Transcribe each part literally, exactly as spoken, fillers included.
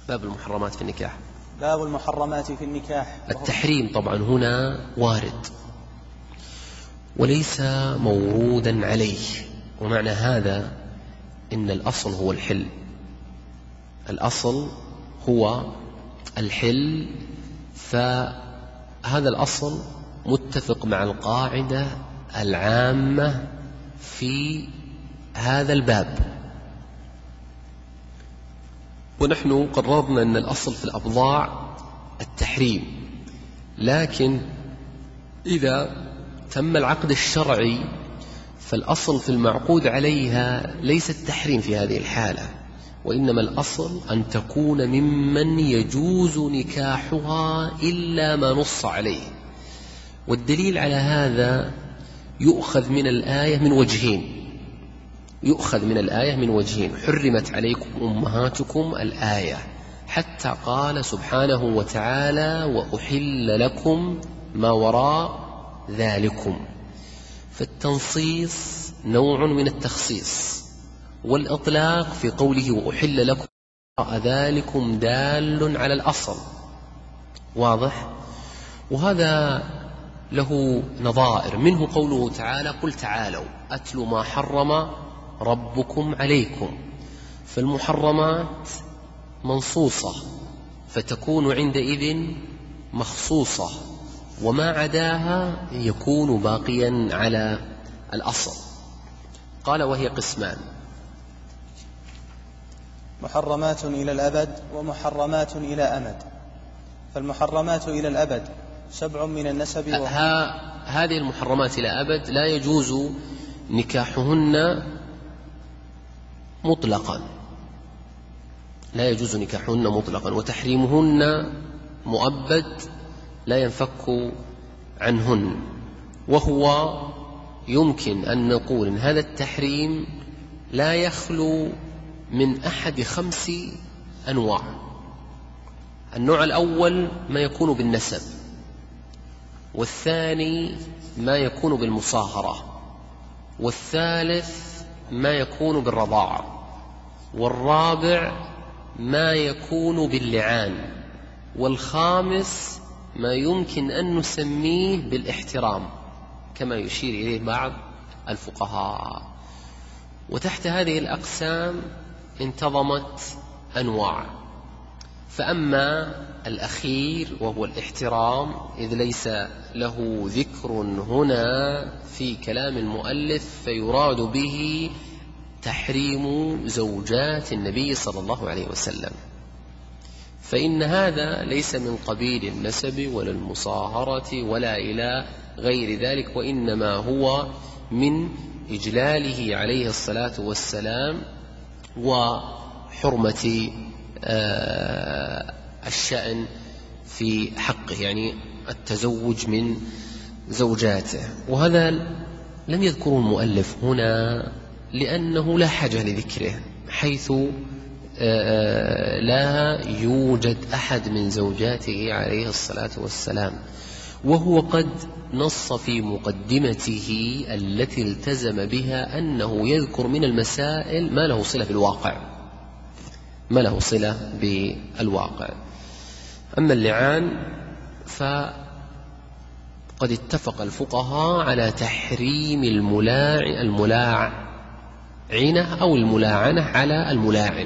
باب المحرمات في النكاح. باب المحرمات في النكاح. التحريم طبعا هنا وارد وليس مورودا عليه، ومعنى هذا إن الأصل هو الحل، الأصل هو الحل، فهذا الأصل متفق مع القاعدة العامة في هذا الباب. ونحن قررنا أن الأصل في الأبضاع التحريم، لكن إذا تم العقد الشرعي فالأصل في المعقود عليها ليس التحريم في هذه الحالة، وإنما الأصل أن تكون ممن يجوز نكاحها إلا ما نص عليه. والدليل على هذا يؤخذ من الآية من وجهين يؤخذ من الآية من وجهين حرمت عليكم أمهاتكم الآية، حتى قال سبحانه وتعالى وأحل لكم ما وراء ذلكم، فالتنصيص نوع من التخصيص، والإطلاق في قوله وأحل لكم وراء ذلكم دال على الأصل، واضح؟ وهذا له نظائر، منه قوله تعالى قل تعالوا أتل ما حرم ربكم عليكم، فالمحرمات منصوصة فتكون عندئذ مخصوصة، وما عداها يكون باقيا على الأصل. قال وهي قسمان: محرمات إلى الأبد ومحرمات إلى أمد. فالمحرمات إلى الأبد سبع من النسب و... هذه المحرمات إلى أبد لا يجوز نكاحهن مطلقا لا يجوز نكاحهن مطلقا وتحريمهن مؤبد لا ينفك عنهن، وهو يمكن أن نقول إن هذا التحريم لا يخلو من أحد خمس أنواع. النوع الأول ما يكون بالنسب، والثاني ما يكون بالمصاهرة، والثالث ما يكون بالرضاعة، والرابع ما يكون باللعان، والخامس ما يمكن أن نسميه بالاحترام كما يشير إليه بعض الفقهاء. وتحت هذه الأقسام انتظمت أنواع، فأما الأخير وهو الاحترام إذ ليس له ذكر هنا في كلام المؤلف فيراد به تحريم زوجات النبي صلى الله عليه وسلم، فإن هذا ليس من قبيل النسب ولا المصاهرة ولا إلى غير ذلك، وإنما هو من إجلاله عليه الصلاة والسلام وحرمة الشأن في حقه، يعني التزوج من زوجاته. وهذا لم يذكره المؤلف هنا لأنه لا حاجة لذكره، حيث لا يوجد أحد من زوجاته عليه الصلاة والسلام، وهو قد نص في مقدمته التي التزم بها أنه يذكر من المسائل ما له صلة بالواقع ما له صلة بالواقع. أما اللعان فقد اتفق الفقهاء على تحريم الملاع الملاعنة أو الملاعنة على الملاعن،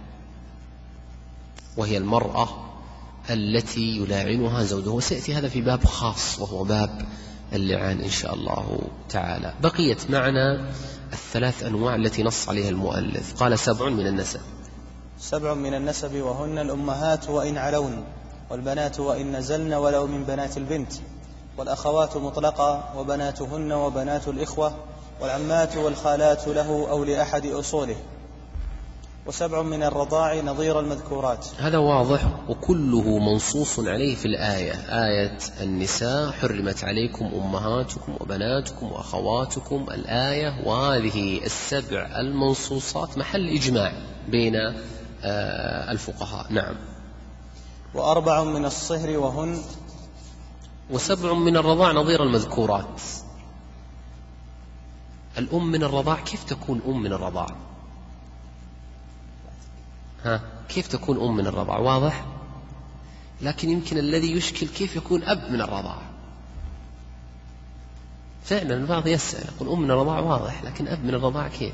وهي المرأة التي يلاعنها زوجها، وسيأتي هذا في باب خاص وهو باب اللعان إن شاء الله تعالى. بقيت معنا الثلاث أنواع التي نص عليها المؤلف. قال سبع من النسب. سبع من النسب وهن الأمهات وإن علون، والبنات وإن نزلن ولو من بنات البنت، والأخوات مطلقة، وبناتهن وبنات الإخوة، والعمات والخالات له أو لأحد أصوله. وسبع من الرضاع نظير المذكورات. هذا واضح وكله منصوص عليه في الآية، آية النساء حرمت عليكم أمهاتكم وبناتكم وأخواتكم الآية، وهذه السبع المنصوصات محل إجماع بين الفقهاء. نعم. وأربع من الصهر وهن. وسبع من الرضاع نظير المذكورات. الأم من الرضاع كيف تكون أم من الرضاع؟ ها كيف تكون أم من الرضاع؟ واضح. لكن يمكن الذي يشكل كيف يكون أب من الرضاع. فعلا البعض يسأل يقول أم من الرضاع واضح، لكن أب من الرضاع كيف؟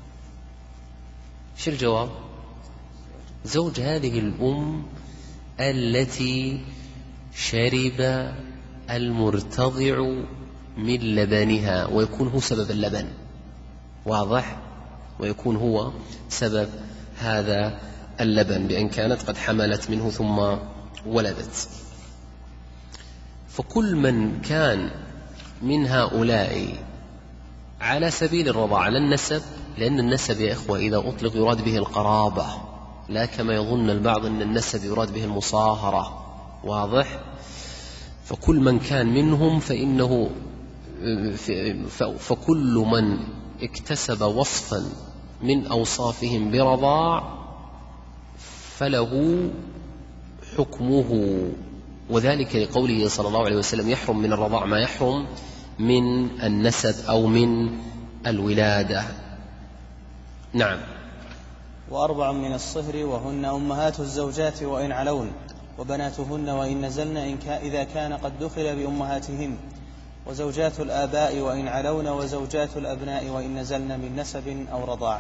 شو الجواب؟ زوج هذه الأم التي شرب المرتضع من لبنها ويكون هو سبب اللبن. واضح؟ ويكون هو سبب هذا اللبن بأن كانت قد حملت منه ثم ولدت. فكل من كان من هؤلاء على سبيل الرضاعة على النسب، لأن النسب يا إخوة إذا أطلق يراد به القرابة، لا كما يظن البعض أن النسب يراد به المصاهرة. واضح؟ فكل من كان منهم فإنه فكل من اكتسب وصفا من أوصافهم برضاع فله حكمه، وذلك لقوله صلى الله عليه وسلم يحرم من الرضاع ما يحرم من النسب أو من الولادة. نعم. وأربع من الصهر وهن أمهات الزوجات وإن علون، وبناتهن وإن نزلن إن كا إذا كان قد دخل بأمهاتهن، وزوجات الآباء وإن علون، وزوجات الأبناء وإن نزلن من نسب أو رضاع.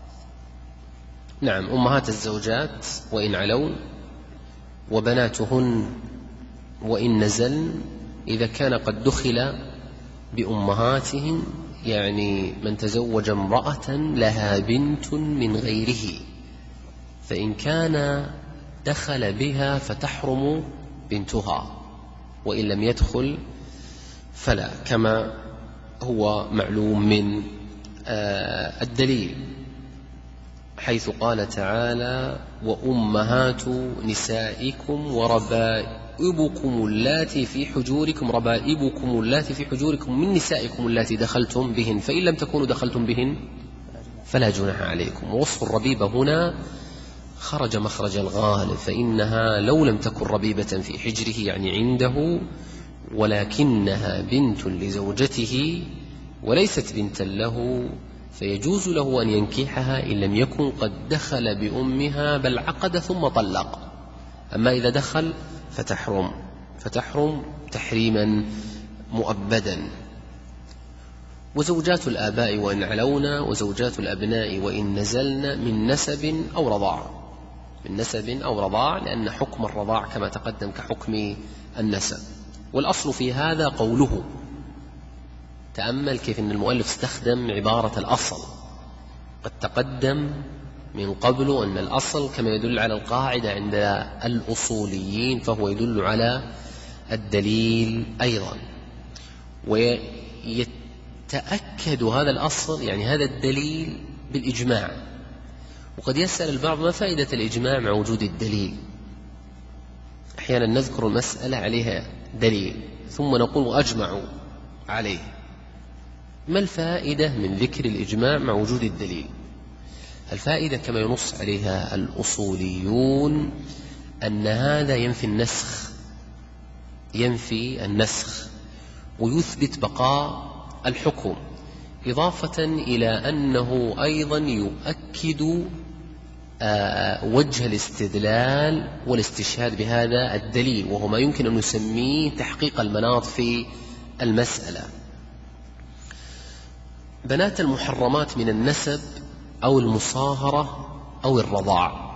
نعم. أمهات الزوجات وإن علون، وبناتهن وإن نزلن إذا كان قد دخل بأمهاتهن، يعني من تزوج امرأة لها بنت من غيره، فإن كان دخل بها فتحرم بنتها، وإن لم يدخل فلا، كما هو معلوم من الدليل، حيث قال تعالى وأمهات نسائكم وربائبكم اللاتي في حجوركم ربائبكم اللاتي في حجوركم من نسائكم اللاتي دخلتم بهن، فإن لم تكونوا دخلتم بهن فلا جناح عليكم. ووصف الربيبة هنا خرج مخرج الغالب، فإنها لو لم تكن ربيبة في حجره يعني عنده، ولكنها بنت لزوجته وليست بنتا له، فيجوز له أن ينكحها إن لم يكن قد دخل بأمها بل عقد ثم طلق. أما إذا دخل فتحرم فتحرم تحريما مؤبدا. وزوجات الآباء وإن علون، وزوجات الأبناء وإن نزلن من نسب أو رضاع، من نسب أو رضاع، لأن حكم الرضاع كما تقدم كحكم النسب. والأصل في هذا قوله، تأمل كيف أن المؤلف استخدم عبارة الأصل. قد تقدم من قبل أن الأصل كما يدل على القاعدة عند الأصوليين فهو يدل على الدليل أيضا، ويتأكد هذا الأصل يعني هذا الدليل بالإجماع. وقد يسأل البعض ما فائدة الإجماع مع وجود الدليل؟ أحيانا نذكر المسألة عليها دليل ثم نقول أجمعوا عليه، ما الفائدة من ذكر الإجماع مع وجود الدليل؟ الفائدة كما ينص عليها الأصوليون أن هذا ينفي النسخ، ينفي النسخ ويثبت بقاء الحكم، إضافة إلى أنه أيضا يؤكد وجه الاستدلال والاستشهاد بهذا الدليل، وهو ما يمكن أن نسميه تحقيق المناط في المسألة. بنات المحرمات من النسب أو المصاهرة أو الرضاع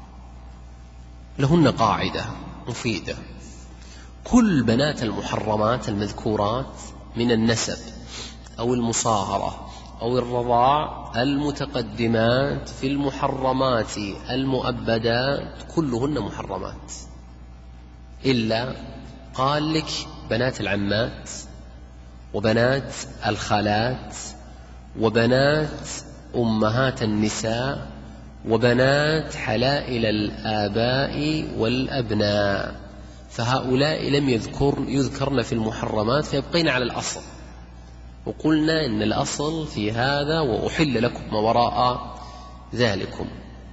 لهن قاعدة مفيدة: كل بنات المحرمات المذكورات من النسب أو المصاهرة أو الرضاع المتقدمات في المحرمات المؤبدات كلهن محرمات، إلا قال لك بنات العمات وبنات الخالات وبنات أمهات النساء وبنات حلائل الآباء والأبناء، فهؤلاء لم يذكر يذكرن في المحرمات، فيبقين على الأصل. وقلنا إن الأصل في هذا وأحل لكم ما وراء ذلكم.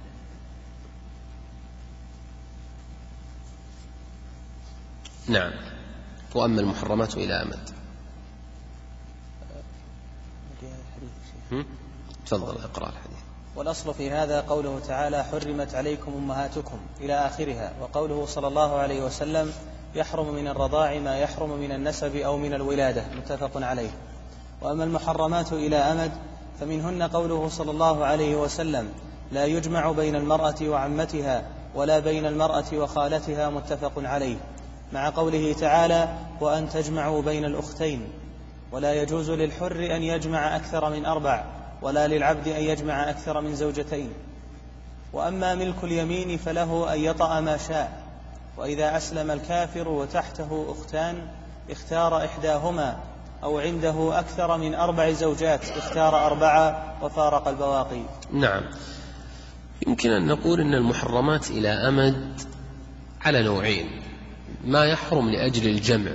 نعم. وأما المحرمات إلى أمد. تفضل اقرأ الحديث. والأصل في هذا قوله تعالى حرمت عليكم أمهاتكم إلى آخرها، وقوله صلى الله عليه وسلم يحرم من الرضاع ما يحرم من النسب أو من الولادة، متفق عليه. وأما المحرمات إلى أمد فمنهن قوله صلى الله عليه وسلم لا يجمع بين المرأة وعمتها ولا بين المرأة وخالتها، متفق عليه، مع قوله تعالى وأن تجمعوا بين الأختين. ولا يجوز للحر أن يجمع أكثر من أربع، ولا للعبد أن يجمع أكثر من زوجتين. وأما ملك اليمين فله أن يطأ ما شاء، وإذا أسلم الكافر وتحته أختان اختار إحداهما، أو عنده أكثر من أربع زوجات اختار أربعة وفارق البواقي. نعم، يمكن أن نقول أن المحرمات إلى أمد على نوعين: ما يحرم لأجل الجمع،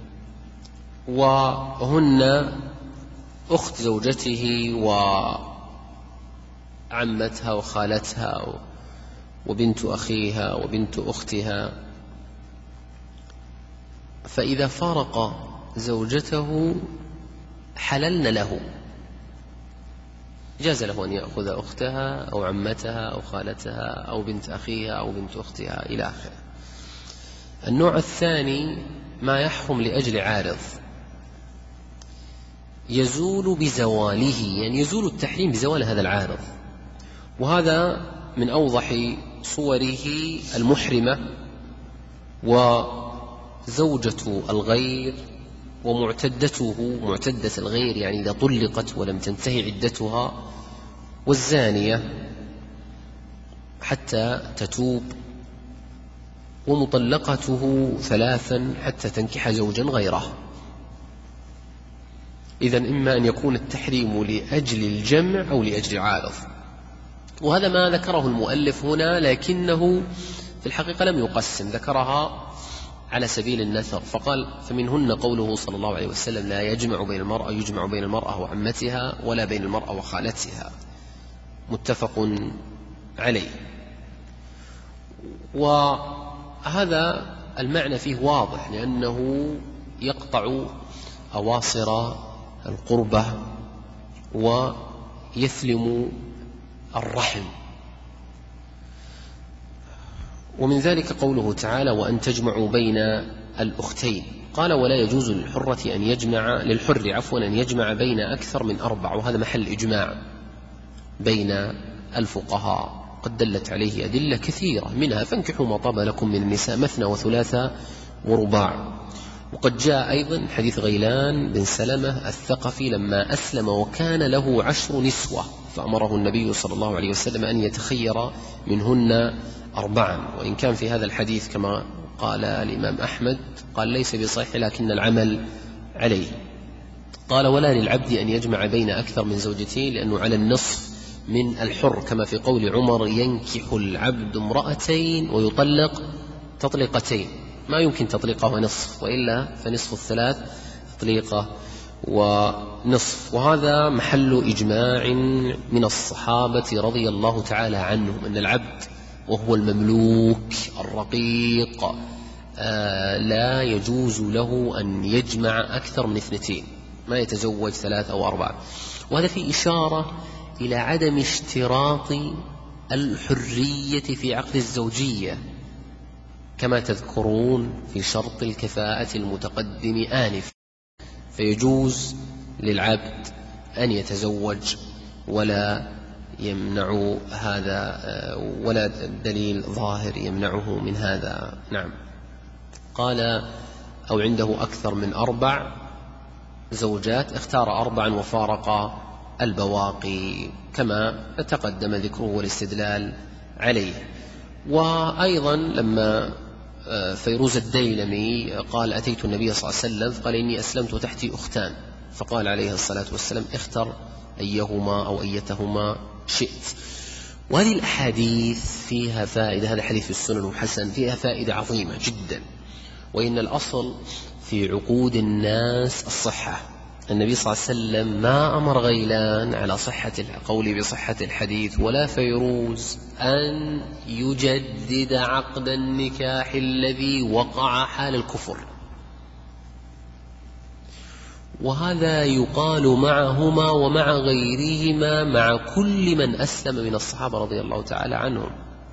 وهن أخت زوجته وعمتها وخالتها وبنت أخيها وبنت أختها. فإذا فارق زوجته حللن له، جاز له أن يأخذ أختها أو عمتها أو خالتها أو بنت أخيها أو بنت أختها إلى آخره. النوع الثاني ما يحرم لأجل عارض، يزول بزواله، يعني يزول التحريم بزوال هذا العارض، وهذا من أوضح صوره المحرمة وزوجة الغير ومعتدته، معتدة الغير يعني إذا طلقت ولم تنتهي عدتها، والزانية حتى تتوب، ومطلقته ثلاثا حتى تنكح زوجا غيره. إذن إما أن يكون التحريم لأجل الجمع أو لأجل عارض، وهذا ما ذكره المؤلف هنا، لكنه في الحقيقة لم يقسم، ذكرها على سبيل النثر، فقال فمنهن قوله صلى الله عليه وسلم لا يجمع بين المرأة يجمع بين المرأة وعمتها ولا بين المرأة وخالتها، متفق عليه. وهذا المعنى فيه واضح، لأنه يقطع أواصر القربة ويثلم الرحم. ومن ذلك قوله تعالى وأن تجمعوا بين الأختين، قال ولا يجوز للحرة أن يجمع للحر عفوا أن يجمع بين أكثر من أربع، وهذا محل إجماع بين الفقهاء، قد دلت عليه أدلة كثيرة، منها فانكحوا ما طاب لكم من النساء مثنى وثلاثة ورباع. وقد جاء أيضا حديث غيلان بن سلمة الثقفي لما أسلم وكان له عشر نسوة، فأمره النبي صلى الله عليه وسلم أن يتخير منهن أربعا، وإن كان في هذا الحديث كما قال الإمام أحمد قال ليس بصحيح لكن العمل عليه. قال ولا للعبد أن يجمع بين أكثر من زوجتين، لأنه على النصف من الحر، كما في قول عمر ينكح العبد امرأتين ويطلق تطلقتين، ما يمكن تطليقه ونصف، وإلا فنصف الثلاث تطليقه ونصف. وهذا محل إجماع من الصحابة رضي الله تعالى عنهم أن العبد وهو المملوك الرقيق آه لا يجوز له أن يجمع أكثر من اثنتين، ما يتزوج ثلاث أو أربعة. وهذا في إشارة إلى عدم اشتراط الحرية في عقد الزوجية، كما تذكرون في شرط الكفاءة المتقدم آنف، فيجوز للعبد أن يتزوج ولا يمنع هذا، ولا دليل ظاهر يمنعه من هذا. نعم. قال أو عنده أكثر من أربع زوجات اختار أربعا وفارق البواقي، كما تقدم ذكره والاستدلال عليه. وأيضا لما فيروز الديلمي قال أتيت النبي صلى الله عليه وسلم فقال إني أسلمت وتحتي أختان، فقال عليه الصلاة والسلام اختر أيهما أو أيتهما شئت. وهذه الأحاديث فيها فائدة، هذا حديث في السنن وحسن، فيها فائدة عظيمة جدا، وإن الأصل في عقود الناس الصحة. النبي صلى الله عليه وسلم ما أمر غيلان على صحة القول بصحة الحديث ولا فيروز أن يجدد عقد النكاح الذي وقع حال الكفر، وهذا يقال معهما ومع غيرهما مع كل من أسلم من الصحابة رضي الله تعالى عنهم،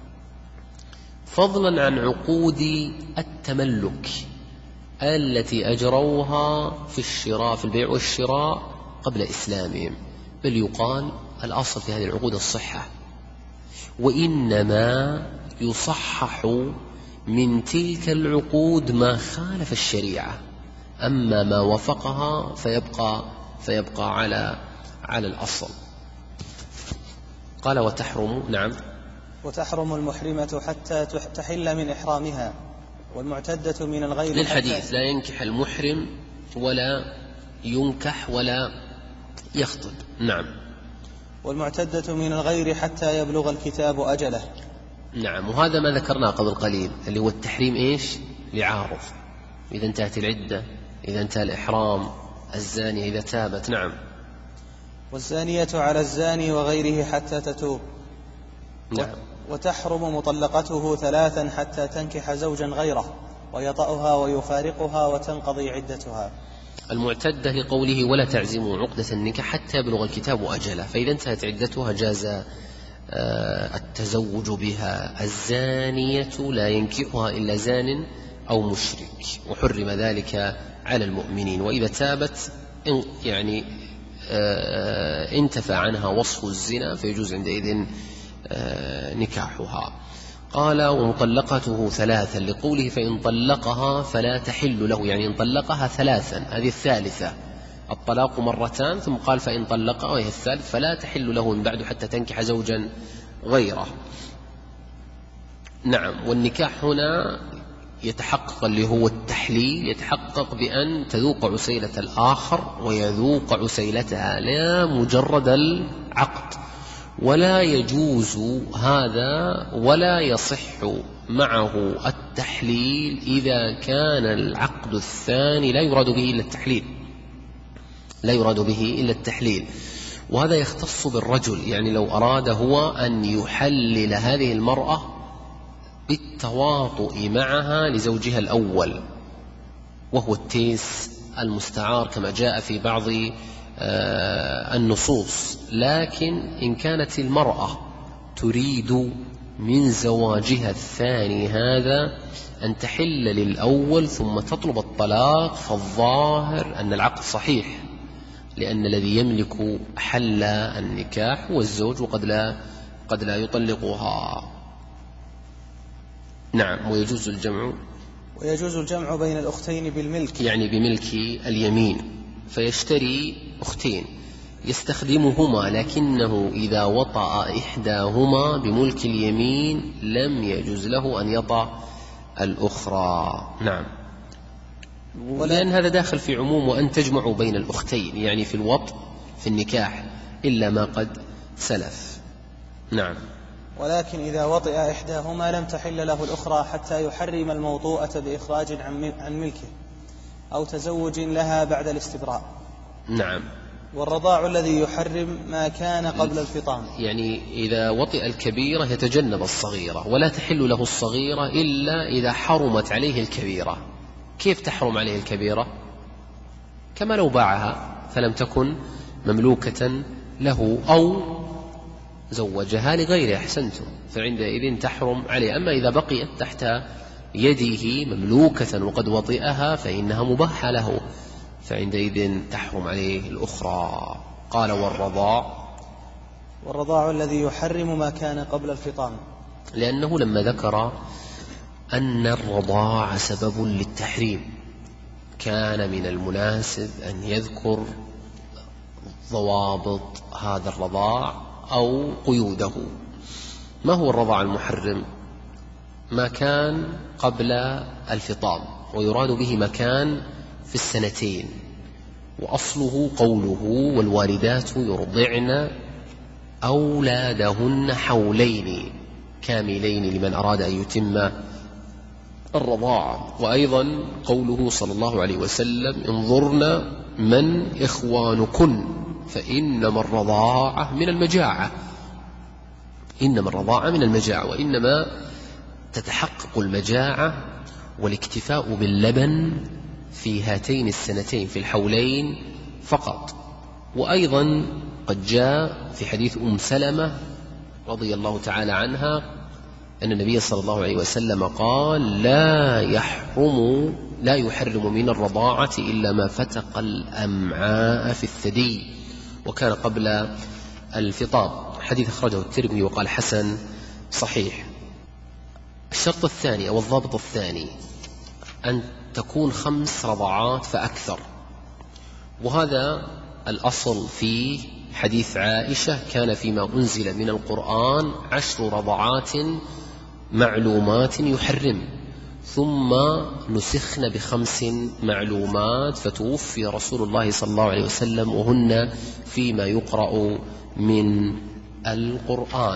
فضلا عن عقود التملك التي أجروها في الشراء في البيع والشراء قبل إسلامهم، بل يقال الأصل في هذه العقود الصحة، وإنما يصحح من تلك العقود ما خالف الشريعة، أما ما وفقها فيبقى فيبقى على على الأصل. قال وتحرم. نعم. وتحرم المحرمة حتى تحل من إحرامها، والمعتدة من الغير للحديث لا ينكح المحرم ولا ينكح ولا يخطب. نعم. والمعتدة من الغير حتى يبلغ الكتاب أجله. نعم. وهذا ما ذكرناه قبل قليل اللي هو التحريم إيش؟ لعارض، إذا انتهت العدة، إذا انتهى الإحرام، الزانية إذا تابت. نعم. والزانية على الزاني وغيره حتى تتوب. نعم. وتحرم مطلقته ثلاثا حتى تنكح زوجا غيره ويطأها ويفارقها وتنقضي عدتها. المعتدة لقوله ولا تعزموا عقدة النكاح حتى يبلغ الكتاب أجله، فإذا انتهت عدتها جاز التزوج بها. الزانية لا ينكحها إلا زان أو مشرك، وحرم ذلك على المؤمنين، وإذا تابت يعني انتفى عنها وصف الزنا فيجوز عندئذ نكاحها. قال ومطلقته ثلاثا لقوله فإن طلقها فلا تحل له، يعني إن طلقها ثلاثا، هذه الثالثة، الطلاق مرتان، ثم قال فإن طلقها وهي الثالث فلا تحل له من بعد حتى تنكح زوجا غيره. نعم. والنكاح هنا يتحقق اللي هو التحليل، يتحقق بأن تذوق عسيلة الآخر ويذوق عسيلتها، لا مجرد العقد. ولا يجوز هذا ولا يصح معه التحليل إذا كان العقد الثاني لا يراد به إلا التحليل، لا يراد به إلا التحليل. وهذا يختص بالرجل، يعني لو أراد هو أن يحلل هذه المرأة بالتواطؤ معها لزوجها الأول، وهو التيس المستعار كما جاء في بعض النصوص. لكن إن كانت المرأة تريد من زواجها الثاني هذا أن تحل للأول ثم تطلب الطلاق، فالظاهر أن العقد صحيح، لأن الذي يملك حل النكاح هو الزوج، وقد لا قد لا يطلقها. نعم. ويجوز الجمع ويجوز الجمع بين الأختين بالملك، يعني بملك اليمين، فيشتري أختين يستخدمهما، لكنه إذا وطأ إحداهما بملك اليمين لم يجوز له أن يطأ الأخرى. نعم. ولأن هذا داخل في عموم وأن تجمعوا بين الأختين، يعني في الوطء في النكاح إلا ما قد سلف. نعم. ولكن إذا وطئ إحداهما لم تحل له الأخرى حتى يحرم الموطوءة بإخراج عن ملكه أو تزوج لها بعد الاستبراء. نعم. والرضاع الذي يحرم ما كان قبل الفطام، يعني إذا وطئ الكبيرة يتجنب الصغيرة، ولا تحل له الصغيرة إلا إذا حرمت عليه الكبيرة. كيف تحرم عليه الكبيرة؟ كما لو باعها فلم تكن مملوكة له أو زوجها لغيره، أحسنتم، فعندئذ تحرم عليه. أما إذا بقيت تحت يده مملوكة وقد وطئها فإنها مباحة له، فعندئذ تحرم عليه الأخرى. قال والرضاع والرضاع الذي يحرم ما كان قبل الفطام، لأنه لما ذكر أن الرضاع سبب للتحريم كان من المناسب أن يذكر ضوابط هذا الرضاع أو قيوده. ما هو الرضاع المحرم؟ ما كان قبل الفطام، ويراد به ما كان في السنتين، وأصله قوله والوالدات يرضعن أولادهن حولين كاملين لمن أراد أن يتم الرضاعة. وأيضا قوله صلى الله عليه وسلم انظرن من إخوانكن فإنما الرضاعة من المجاعة، إنما الرضاعة من المجاعة، وإنما تتحقق المجاعة والاكتفاء باللبن في هاتين السنتين في الحولين فقط. وأيضا قد جاء في حديث أم سلمة رضي الله تعالى عنها أن النبي صلى الله عليه وسلم قال: لا يحرم لا يحرم من الرضاعة إلا ما فتق الأمعاء في الثدي، وكان قبل الفطام. حديث أخرجه الترمذي وقال حسن صحيح. الشرط الثاني أو الضابط الثاني أن تكون خمس رضعات فأكثر، وهذا الأصل في حديث عائشة: كان فيما أنزل من القرآن عشر رضعات معلومات يحرم، ثم نسخن بخمس معلومات، فتوفي رسول الله صلى الله عليه وسلم وهن فيما يقرأ من القرآن.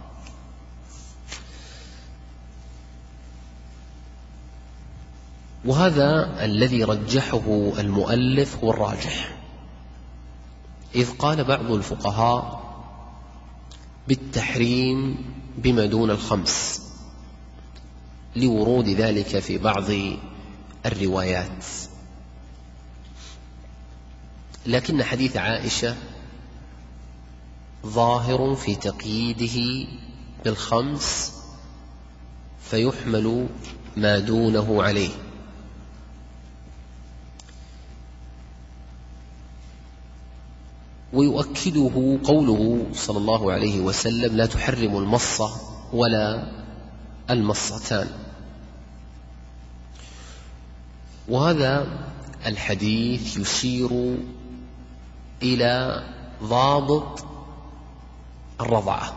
وهذا الذي رجحه المؤلف هو الراجح، إذ قال بعض الفقهاء بالتحريم بما دون الخمس لورود ذلك في بعض الروايات، لكن حديث عائشة ظاهر في تقييده بالخمس، فيحمل ما دونه عليه. ويؤكده قوله صلى الله عليه وسلم: لا تحرم المصة ولا المصتان. وهذا الحديث يشير إلى ضابط الرضعة،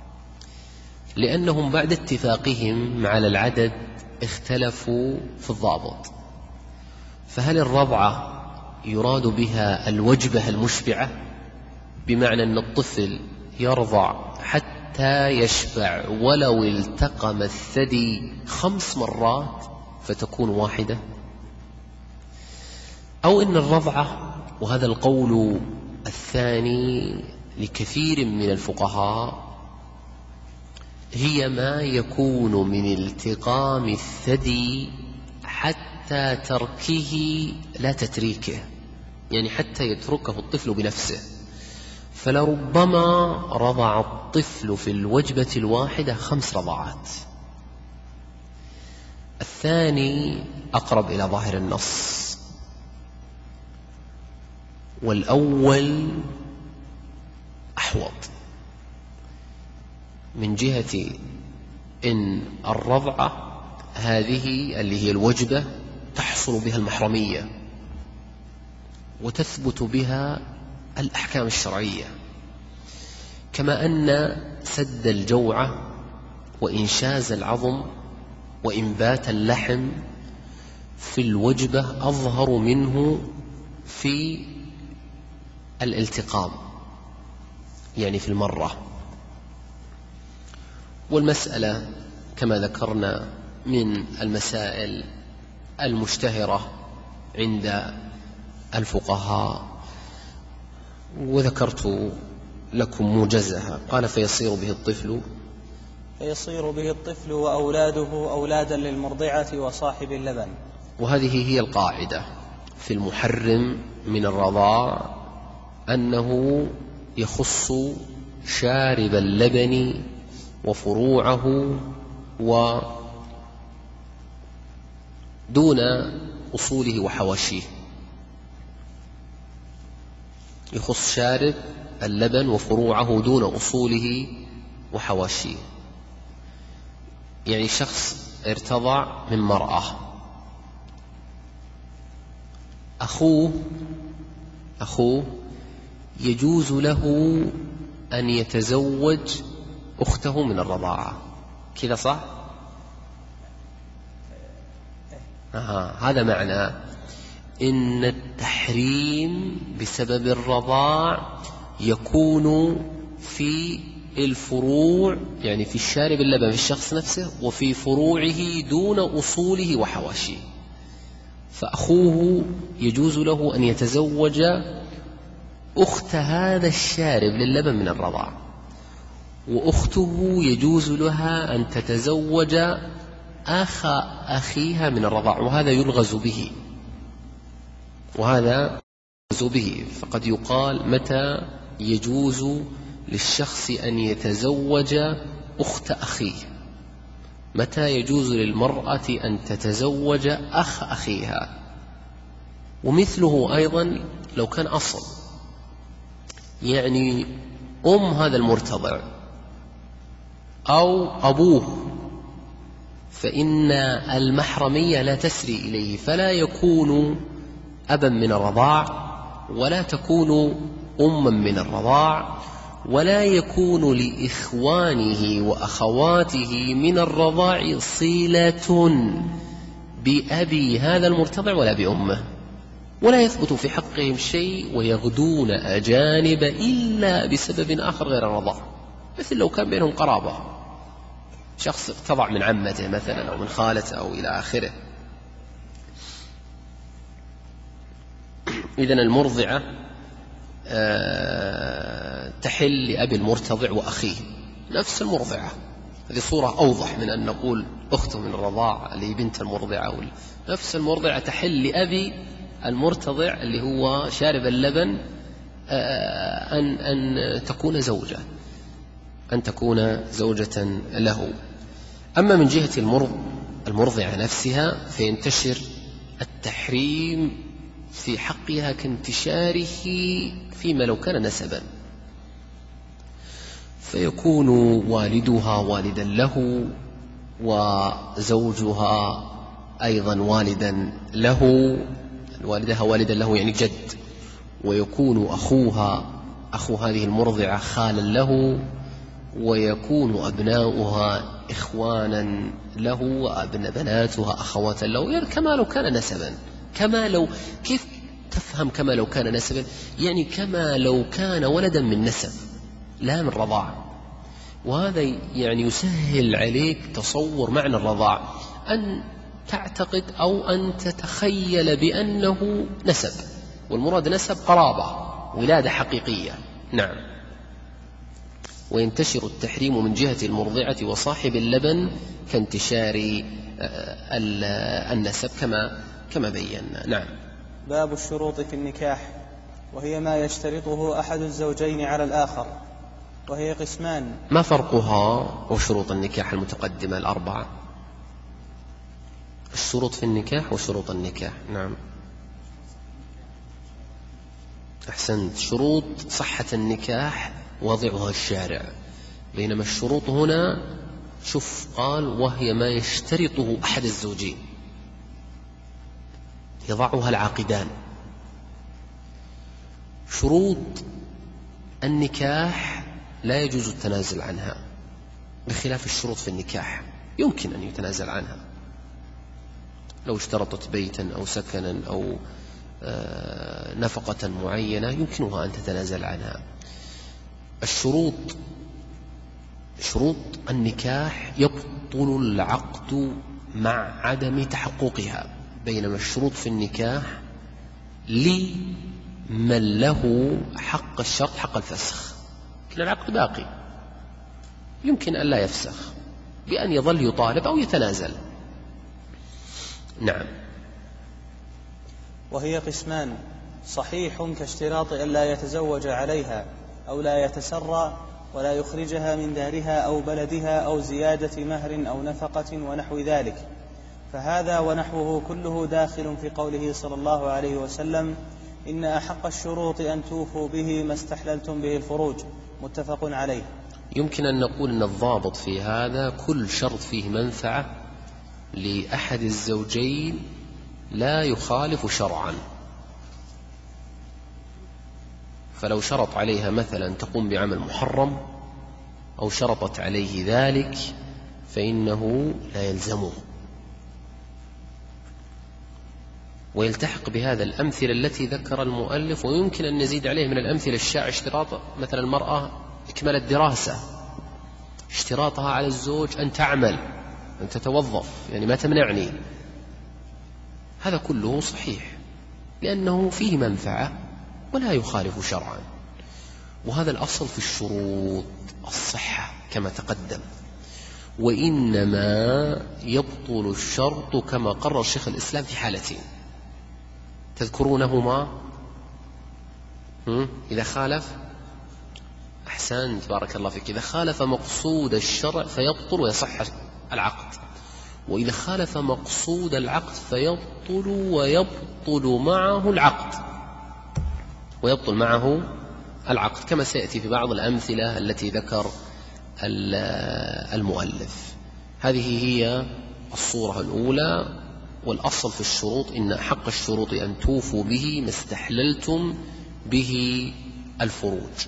لأنهم بعد اتفاقهم على العدد اختلفوا في الضابط، فهل الرضعة يراد بها الوجبة المشبعة، بمعنى أن الطفل يرضع حتى يشبع ولو التقم الثدي خمس مرات فتكون واحدة، أو أن الرضعة، وهذا القول الثاني لكثير من الفقهاء، هي ما يكون من التقام الثدي حتى تركه لا تتريكه، يعني حتى يتركه الطفل بنفسه، فلربما رضع الطفل في الوجبة الواحدة خمس رضعات. الثاني أقرب إلى ظاهر النص، والأول أحوط من جهة إن الرضعة هذه اللي هي الوجبة تحصل بها المحرمية وتثبت بها الأحكام الشرعية، كما أن سد الجوعة وإنشاز العظم وإنبات اللحم في الوجبة أظهر منه في الالتقام، يعني في المرة. والمسألة كما ذكرنا من المسائل المشتهرة عند الفقهاء، وذكرت لكم موجزها. قال: فيصير به الطفل فيصير به الطفل وأولاده أولادا للمرضعة وصاحب اللبن. وهذه هي القاعدة في المحرم من الرضاع، أنه يخص شارب اللبن وفروعه ودون أصوله وحواشيه، يخص شارب اللبن وفروعه دون أصوله وحواشيه. يعني شخص ارتضع من مرأة، أخوه أخوه يجوز له أن يتزوج أخته من الرضاعة، كذا صح؟ آه هذا معنى إن التحريم بسبب الرضاع يكون في الفروع، يعني في الشارب اللبن في الشخص نفسه، وفي فروعه دون أصوله وحواشيه. فأخوه يجوز له أن يتزوج أخت هذا الشارب للبن من الرضاع، وأخته يجوز لها أن تتزوج أخ أخيها من الرضاع، وهذا يلغز به، وهذا به. فقد يقال متى يجوز للشخص أن يتزوج أخت أخيه، متى يجوز للمرأة أن تتزوج أخ أخيها. ومثله أيضا لو كان أصل، يعني أم هذا المرتضع أو أبوه، فإن المحرمية لا تسري إليه، فلا يكون أبا من الرضاع ولا تكون أما من الرضاع ولا يكون لإخوانه وأخواته من الرضاع صلة بأبي هذا المرتضع ولا بأمه، ولا يثبت في حقهم شيء ويغدون أجانب إلا بسبب آخر غير الرضاع، مثل لو كان بينهم قرابة، شخص اقتضع من عمته مثلا أو من خالته أو إلى آخره. إذن المرضعة تحل لأبي المرتضع وأخيه نفس المرضعة. هذه صورة أوضح من أن نقول أخته من الرضاع اللي بنت المرضعة، نفس المرضعة تحل لأبي المرتضع اللي هو شارب اللبن أن أن تكون زوجة أن تكون زوجة له. أما من جهة المرض المرضعة نفسها فينتشر التحريم في حقها كانتشاره فيما لو كان نسبا، فيكون والدها والدا له وزوجها أيضا والدا له، والدها والدا له يعني جد، ويكون أخوها أخو هذه المرضعة خالا له، ويكون أبناؤها إخوانا له وأبن بناتها أخوات له، يعني كما لو كان نسبا. كما لو كيف تفهم كما لو كان نسبا؟ يعني كما لو كان ولدا من نسب لا من رضاع. وهذا يعني يسهل عليك تصور معنى الرضاع، أن تعتقد أو أن تتخيل بأنه نسب، والمراد نسب قرابة ولادة حقيقية. نعم. وينتشر التحريم من جهة المرضعة وصاحب اللبن كانتشار النسب كما كما بينا. نعم. باب الشروط في النكاح، وهي ما يشترطه أحد الزوجين على الآخر، وهي قسمان. ما فرقها وشروط النكاح المتقدمة الأربعة؟ الشروط في النكاح وشروط النكاح. نعم أحسنت. شروط صحة النكاح وضعها الشارع، بينما الشروط هنا شوف قال وهي ما يشترطه أحد الزوجين، يضعها العاقدان. شروط النكاح لا يجوز التنازل عنها، بخلاف الشروط في النكاح يمكن أن يتنازل عنها، لو اشترطت بيتا أو سكنا أو نفقة معينة يمكنها أن تتنازل عنها. الشروط شروط النكاح يبطل العقد مع عدم تحققها، بينما الشروط في النكاح لمن له حق الشرط حق الفسخ، لكن العقد باقي يمكن أن لا يفسخ بأن يظل يطالب أو يتنازل. نعم. وهي قسمان: صحيح كاشتراط أن لا يتزوج عليها أو لا يتسرى ولا يخرجها من دارها أو بلدها أو زيادة مهر أو نفقة ونحو ذلك، فهذا ونحوه كله داخل في قوله صلى الله عليه وسلم: إن أحق الشروط أن توفوا به ما استحللتم به الفروج، متفق عليه. يمكن أن نقول أن الضابط في هذا كل شرط فيه منفعة لأحد الزوجين لا يخالف شرعا، فلو شرط عليها مثلا تقوم بعمل محرم أو شرطت عليه ذلك فإنه لا يلزمه. ويلتحق بهذا الأمثلة التي ذكر المؤلف، ويمكن أن نزيد عليه من الأمثلة الشائعة اشتراط مثلا المرأة إكمال الدراسة، اشتراطها على الزوج أن تعمل أن تتوظف، يعني ما تمنعني، هذا كله صحيح لأنه فيه منفعة ولا يخالف شرعا. وهذا الأصل في الشروط الصحة كما تقدم، وإنما يبطل الشرط كما قرر شيخ الإسلام في حالتين تذكرونهما. إذا خالف، أحسن تبارك الله فيك، إذا خالف مقصود الشرع فيبطل ويصح العقد، وإذا خالف مقصود العقد فيبطل ويبطل معه العقد ويبطل معه العقد كما سيأتي في بعض الأمثلة التي ذكر المؤلف. هذه هي الصورة الأولى. والأصل في الشروط إن حق الشروط أن توفوا به ما استحللتم به الفروج،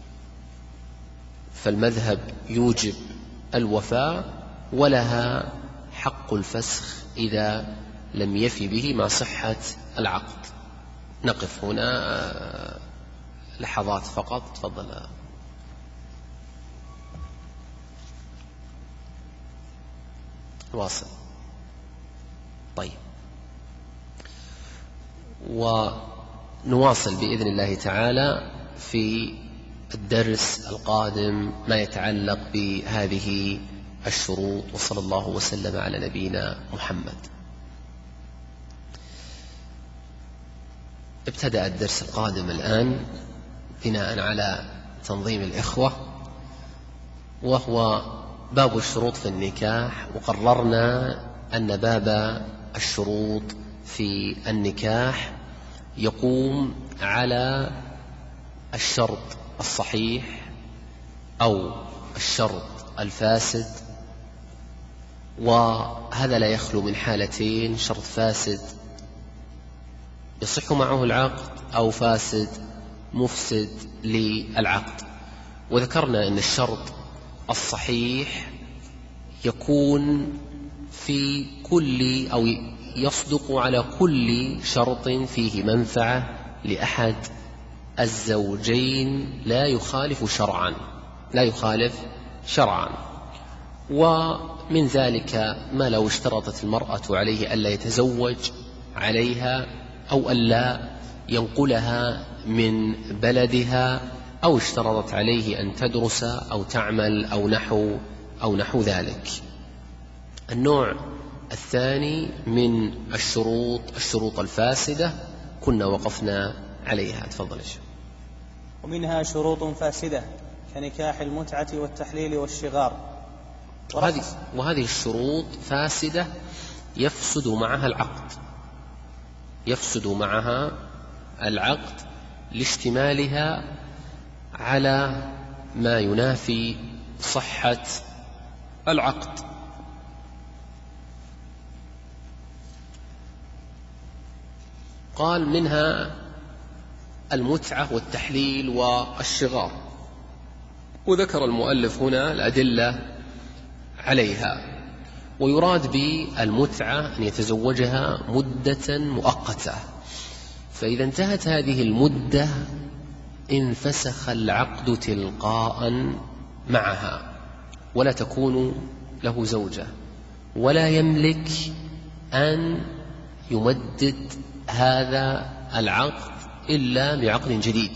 فالمذهب يوجب الوفاء ولها حق الفسخ إذا لم يفي به مع صحة العقد. نقف هنا لحظات فقط. تفضل. واصل. طيب، ونواصل بإذن الله تعالى في الدرس القادم ما يتعلق بهذه الشروط، وصلى الله وسلم على نبينا محمد. ابتدأ الدرس القادم الآن بناء على تنظيم الإخوة، وهو باب الشروط في النكاح. وقررنا أن باب الشروط في النكاح يقوم على الشرط الصحيح أو الشرط الفاسد، وهذا لا يخلو من حالتين: شرط فاسد يصح معه العقد، أو فاسد مفسد للعقد. وذكرنا أن الشرط الصحيح يكون في كل أو يصدق على كل شرط فيه منفعة لأحد الزوجين لا يخالف شرعا لا يخالف شرعا ومن ذلك ما لو اشترطت المرأة عليه ألا يتزوج عليها، أو ألا ينقلها من بلدها، أو اشترطت عليه أن تدرس أو تعمل أو نحو أو نحو ذلك. النوع الثاني من الشروط الشروط الفاسدة كنا وقفنا عليها. تفضل يا شيخ. ومنها شروط فاسدة كنكاح المتعة والتحليل والشغار. وهذه, وهذه الشروط فاسدة يفسد معها العقد يفسد معها العقد لاشتمالها على ما ينافي صحة العقد. قال منها المتعة والتحليل والشغار، وذكر المؤلف هنا الأدلة عليها. ويراد بالمتعة أن يتزوجها مدة مؤقتة، فإذا انتهت هذه المدة انفسخ العقد تلقاء معها، ولا تكون له زوجة، ولا يملك أن يمدد هذا العقد إلا بعقد جديد.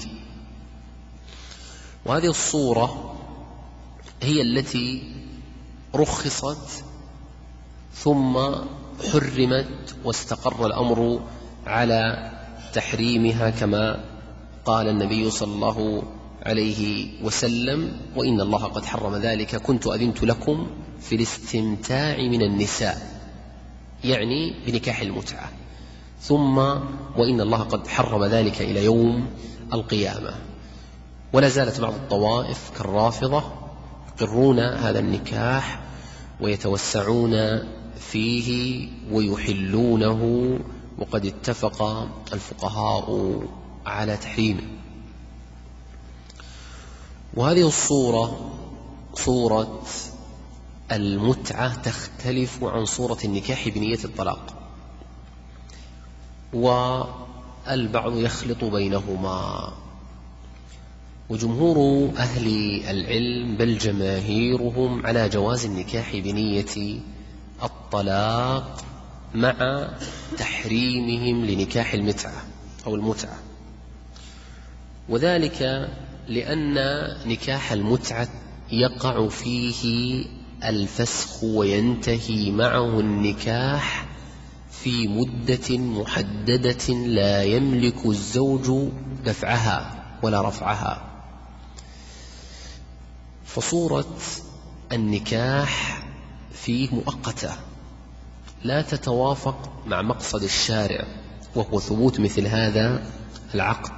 وهذه الصورة هي التي رخصت ثم حرمت واستقر الأمر على تحريمها، كما قال النبي صلى الله عليه وسلم: وإن الله قد حرم ذلك كنت أذنت لكم في الاستمتاع من النساء، يعني بنكاح المتعة. ثم وإن الله قد حرم ذلك إلى يوم القيامة. ولا زالت بعض الطوائف كالرافضة يقرون هذا النكاح ويتوسعون فيه ويحلونه، وقد اتفق الفقهاء على تحريمه. وهذه الصورة صورة المتعة تختلف عن صورة النكاح بنية الطلاق، والبعض يخلط بينهما. وجمهور أهل العلم بل جماهيرهم على جواز النكاح بنية الطلاق مع تحريمهم لنكاح المتعة أو المتعة، وذلك لأن نكاح المتعة يقع فيه الفسخ وينتهي معه النكاح في مدة محددة لا يملك الزوج دفعها، ولا رفعها. فصورة النكاح فيه مؤقتة لا تتوافق مع مقصد الشارع وهو ثبوت مثل هذا العقد،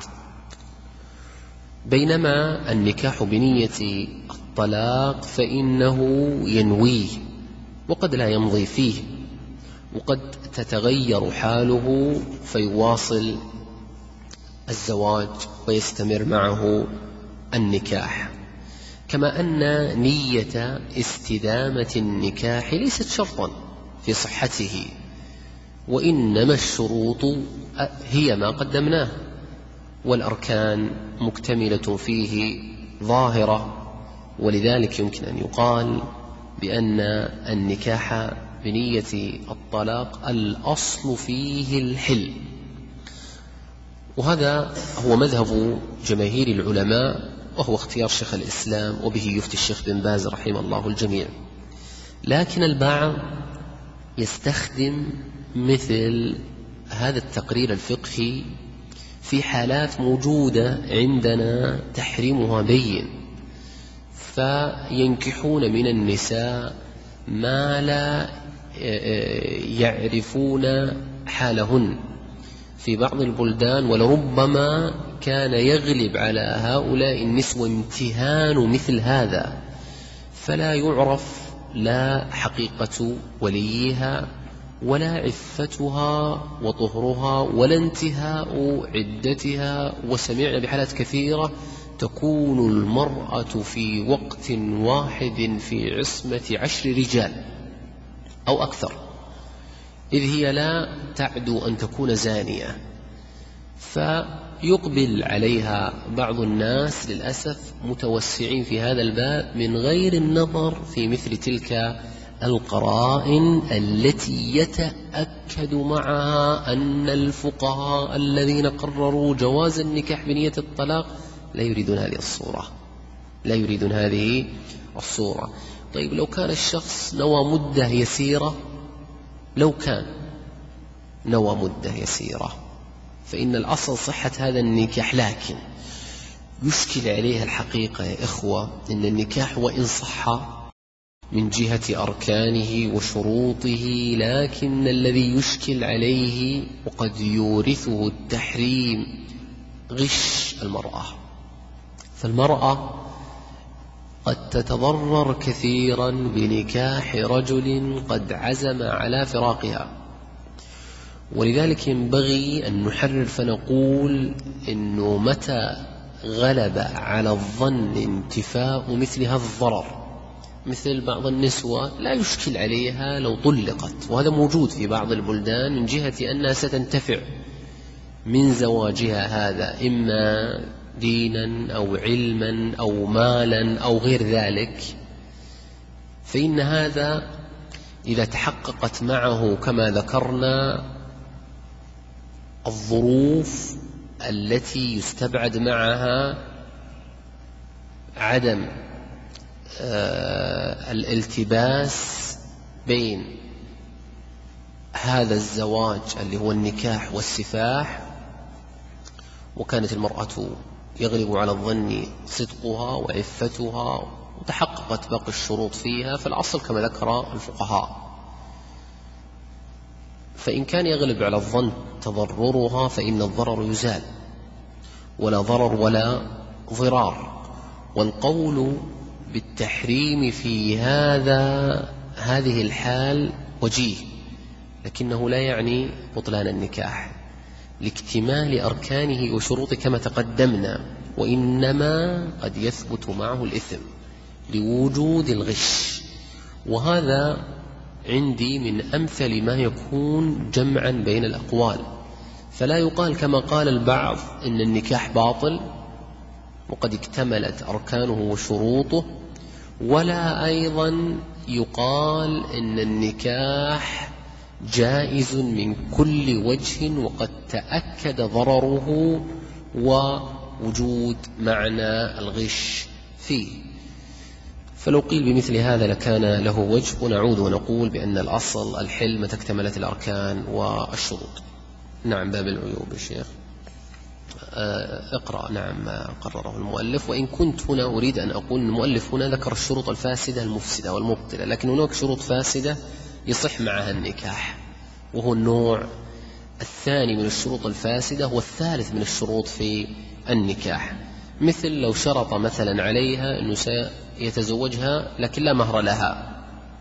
بينما النكاح بنية الطلاق فإنه ينويه وقد لا يمضي فيه، وقد تتغير حاله فيواصل الزواج ويستمر معه النكاح. كما أن نية استدامة النكاح ليست شرطا في صحته، وإنما الشروط هي ما قدمناه، والأركان مكتملة فيه ظاهرة، ولذلك يمكن أن يقال بأن النكاح بنية الطلاق الأصل فيه الحل. وهذا هو مذهب جماهير العلماء، وهو اختيار شيخ الإسلام، وبه يفتي الشيخ بن باز رحمه الله الجميع. لكن البعض يستخدم مثل هذا التقرير الفقهي في حالات موجودة عندنا تحريمها بين، فينكحون من النساء ما لا يعرفون حالهن في بعض البلدان، ولربما كان يغلب على هؤلاء النسوة امتهان مثل هذا، فلا يعرف لا حقيقة وليها ولا عفتها وطهرها ولا انتهاء عدتها. وسمعنا بحالات كثيرة تكون المرأة في وقت واحد في عصمة عشر رجال أو أكثر، إذ هي لا تعدو أن تكون زانية، فيقبل عليها بعض الناس للأسف متوسعين في هذا الباب من غير النظر في مثل تلك القرائن التي يتأكد معها أن الفقهاء الذين قرروا جواز النكاح بنية الطلاق لا يريدون هذه الصورة لا يريدون هذه الصورة. طيب لو كان الشخص نوى مدة يسيرة لو كان نوى مدة يسيرة فإن الأصل صحة هذا النكاح، لكن يشكل عليها الحقيقة يا إخوة إن النكاح وإن صح من جهة أركانه وشروطه، لكن الذي يشكل عليه وقد يورثه التحريم غش المرأة. فالمرأة قد تتضرر كثيرا بنكاح رجل قد عزم على فراقها، ولذلك ينبغي أن نحرر فنقول إنه متى غلب على الظن انتفاء مثل هذا الضرر، مثل بعض النسوة لا يشكل عليها لو طلقت، وهذا موجود في بعض البلدان، من جهة أنها ستنتفع من زواجها هذا إما دينا أو علما أو مالا أو غير ذلك، فإن هذا إذا تحققت معه كما ذكرنا الظروف التي يستبعد معها عدم آه الالتباس بين هذا الزواج اللي هو النكاح والسفاح، وكانت المرأة يغلب على الظن صدقها وعفتها وتحققت باقي الشروط فيها، فالأصل كما ذكر الفقهاء. فإن كان يغلب على الظن تضررها فإن الضرر يزال، ولا ضرر ولا ضرار. والقول بالتحريم في هذا هذه الحال وجيه، لكنه لا يعني بطلان النكاح لاكتمال أركانه وشروطه كما تقدمنا، وإنما قد يثبت معه الإثم لوجود الغش. وهذا عندي من أمثل ما يكون جمعا بين الأقوال، فلا يقال كما قال البعض إن النكاح باطل وقد اكتملت أركانه وشروطه، ولا أيضا يقال إن النكاح جائز من كل وجه وقد تأكد ضرره ووجود معنى الغش فيه. فلو قيل بمثل هذا لكان له وجه، ونعود ونقول بأن الأصل الحل متى اكتملت الأركان والشروط. نعم، باب العيوب يا شيخ. اقرأ. نعم ما قرره المؤلف. وإن كنت هنا أريد أن أقول المؤلف هنا ذكر الشروط الفاسدة المفسدة والمبطلة، لكن هناك شروط فاسدة يصح معها النكاح، وهو النوع الثاني من الشروط الفاسدة، هو الثالث من الشروط في النكاح. مثل لو شرط مثلا عليها أنه سيتزوجها لكن لا مهر لها،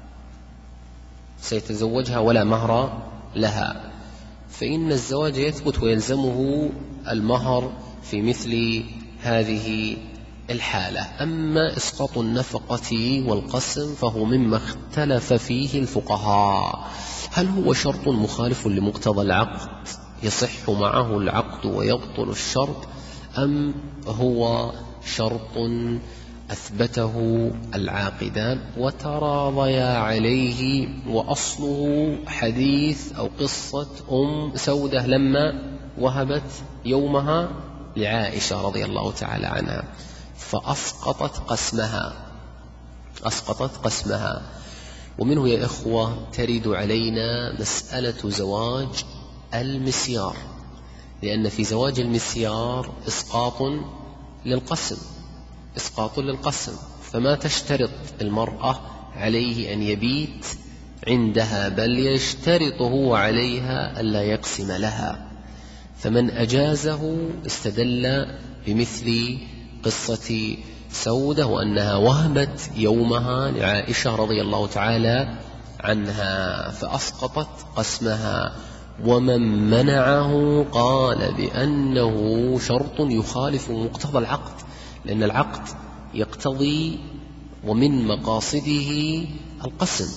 سيتزوجها ولا مهر لها، فإن الزواج يثبت ويلزمه المهر في مثل هذه الحالة. أما إسقاط النفقة والقسم فهو مما اختلف فيه الفقهاء، هل هو شرط مخالف لمقتضى العقد يصح معه العقد ويبطل الشرط، أم هو شرط أثبته العاقدان وتراضيا عليه، وأصله حديث أو قصة أم سودة لما وهبت يومها لعائشة رضي الله تعالى عنها فأسقطت قسمها أسقطت قسمها. ومنه يا إخوة ترد علينا مسألة زواج المسيار، لأن في زواج المسيار إسقاط للقسم إسقاط للقسم فما تشترط المرأة عليه أن يبيت عندها، بل يشترط هو عليها ألا يقسم لها. فمن أجازه استدل بمثل قصة سودة وأنها وهبت يومها لعائشة رضي الله تعالى عنها فأسقطت قسمها. ومن منعه قال بأنه شرط يخالف مقتضى العقد، لأن العقد يقتضي ومن مقاصده القسم،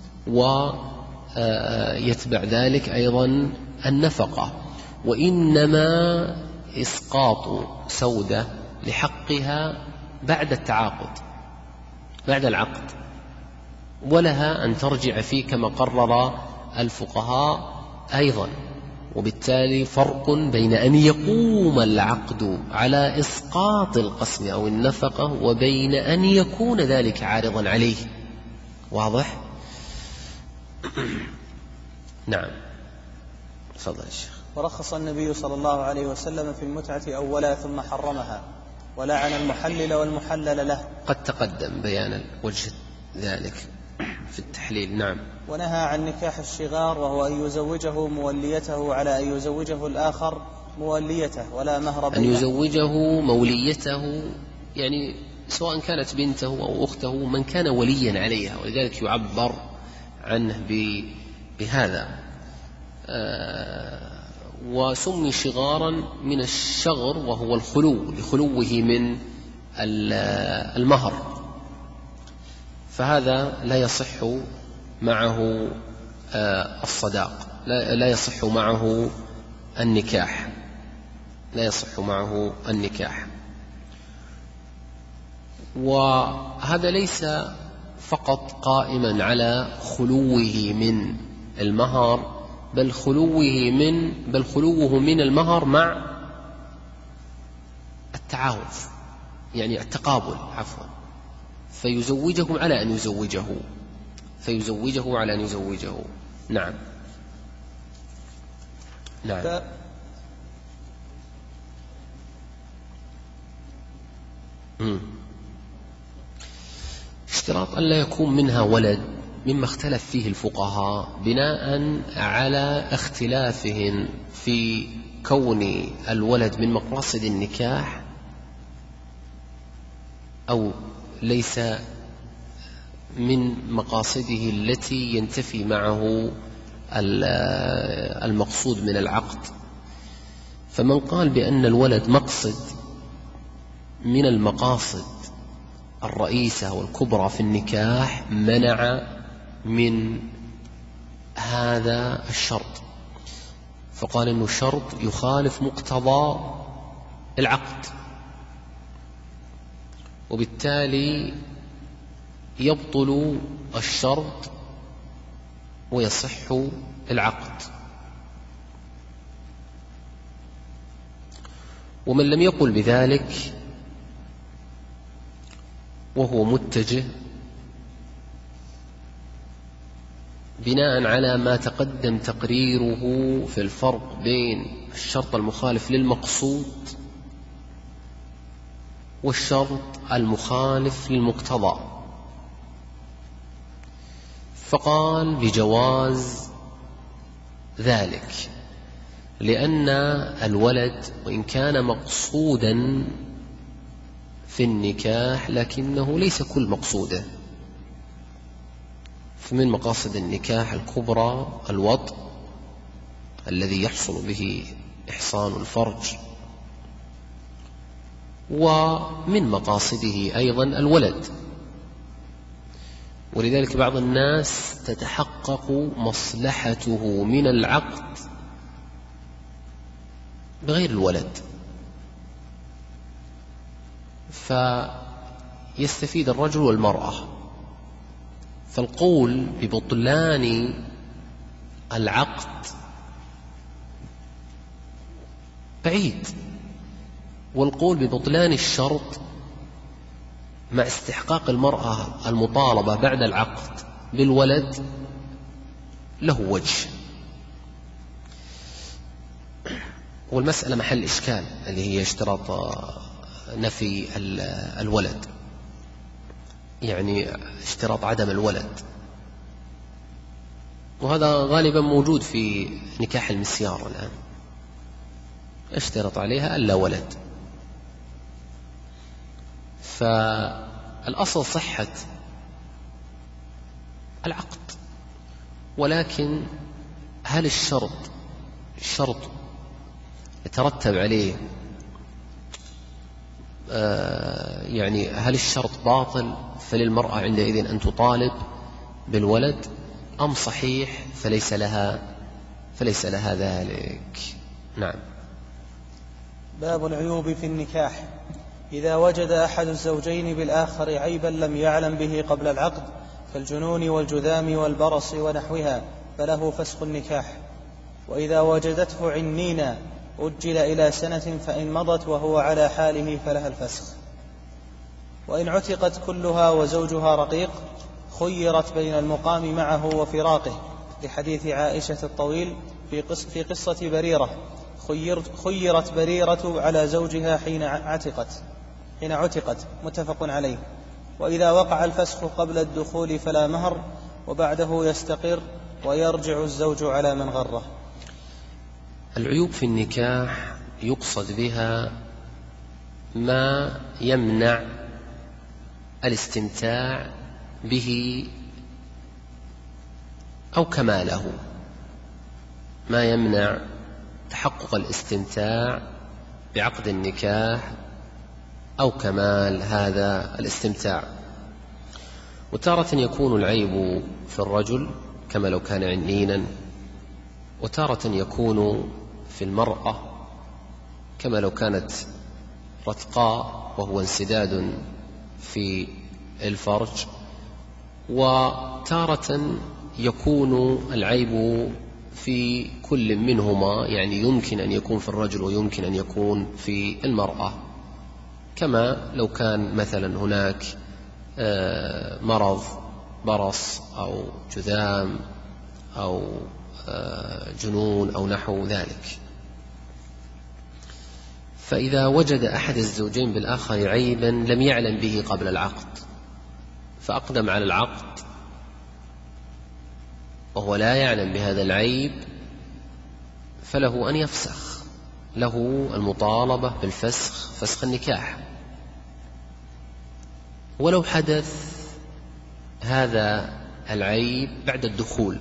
ويتبع ذلك أيضا النفقة. وإنما إسقاط سودة لحقها بعد التعاقد بعد العقد، ولها أن ترجع فيه كما قرر الفقهاء أيضا. وبالتالي فرق بين أن يقوم العقد على إسقاط القسم أو النفقة وبين أن يكون ذلك عارضا عليه. واضح؟ نعم تفضل الشيخ. ورخص النبي صلى الله عليه وسلم في المتعة أولا ثم حرمها، ولعن المحلل والمحلل له. قد تقدم بيان وجه ذلك في التحليل. نعم. ونهى عن نكاح الشغار، وهو أن يزوجه موليته على أن يزوجه الآخر موليته ولا مهر بينه. أن يزوجه موليته يعني سواء كانت بنته أو أخته، من كان وليا عليها، ولذلك يعبر عنه بهذا. آه وسمي شغارا من الشغر وهو الخلو لخلوه من المهر، فهذا لا يصح معه الصداق، لا يصح معه النكاح لا يصح معه النكاح. وهذا ليس فقط قائما على خلوه من المهر، بل خلوه من بل خلوه من المهر مع التعاوض، يعني التقابل عفوا، فيزوجه على أن يزوجه فيزوجه على أن يزوجه. نعم. نعم. مم. اشتراط أن لا يكون منها ولد مما اختلف فيه الفقهاء بناء على اختلافهم في كون الولد من مقاصد النكاح أو ليس من مقاصده التي ينتفي معه المقصود من العقد. فمن قال بأن الولد مقصد من المقاصد الرئيسة والكبرى في النكاح منع من هذا الشرط، فقال إنه شرط يخالف مقتضى العقد، وبالتالي يبطل الشرط ويصح العقد. ومن لم يقل بذلك وهو متجه بناء على ما تقدم تقريره في الفرق بين الشرط المخالف للمقصود والشرط المخالف للمقتضى، فقال بجواز ذلك، لأن الولد وإن كان مقصودا في النكاح لكنه ليس كل مقصوده. فمن مقاصد النكاح الكبرى الوطء الذي يحصل به إحصان الفرج، ومن مقاصده أيضا الولد. ولذلك بعض الناس تتحقق مصلحته من العقد بغير الولد، فيستفيد الرجل والمرأة. فالقول ببطلان العقد بعيد، والقول ببطلان الشرط مع استحقاق المرأة المطالبة بعد العقد بالولد له وجه. والمسألة محل إشكال اللي هي اشتراط نفي الولد، يعني اشتراط عدم الولد، وهذا غالبا موجود في نكاح المسيار الآن، اشترط عليها ألا ولد. فالأصل صحة العقد، ولكن هل الشرط الشرط يترتب عليه آه يعني هل الشرط باطل فللمرأة عندئذ أن تطالب بالولد، أم صحيح فليس لها فليس لها ذلك؟ نعم. باب العيوب في النكاح. إذا وجد أحد الزوجين بالآخر عيبا لم يعلم به قبل العقد كالجنون والجذام والبرص ونحوها فله فسخ النكاح. وإذا وجدته عنينا أجل إلى سنة، فإن مضت وهو على حاله فلها الفسخ. وإن عتقت كلها وزوجها رقيق خيرت بين المقام معه وفراقه، لحديث عائشة الطويل في, قص في قصة بريرة، خيرت بريرة على زوجها حين عتقت حين عتقت متفق عليه. وإذا وقع الفسخ قبل الدخول فلا مهر، وبعده يستقر ويرجع الزوج على من غره. العيوب في النكاح يقصد بها ما يمنع الاستمتاع به أو كماله، ما يمنع تحقق الاستمتاع بعقد النكاح أو كمال هذا الاستمتاع. وتارة يكون العيب في الرجل كما لو كان عنينا، وتارة يكون في المرأة كما لو كانت رتقاء وهو انسداد في الفرج، وتارة يكون العيب في كل منهما، يعني يمكن أن يكون في الرجل ويمكن أن يكون في المرأة، كما لو كان مثلا هناك مرض برص أو جذام أو جنون أو نحو ذلك. فإذا وجد أحد الزوجين بالآخر عيبا لم يعلم به قبل العقد فأقدم على العقد وهو لا يعلم بهذا العيب، فله أن يفسخ، له المطالبة بالفسخ، فسخ النكاح. ولو حدث هذا العيب بعد الدخول،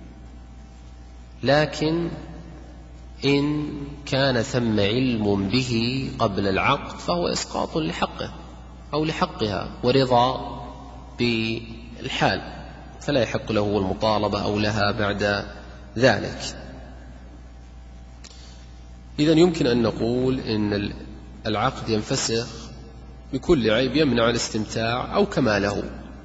لكن إن كان ثم علم به قبل العقد فهو إسقاط لحقه أو لحقها ورضا بالحال، فلا يحق له المطالبة أو لها بعد ذلك. إذن يمكن أن نقول إن العقد ينفسخ بكل عيب يمنع الاستمتاع أو كماله.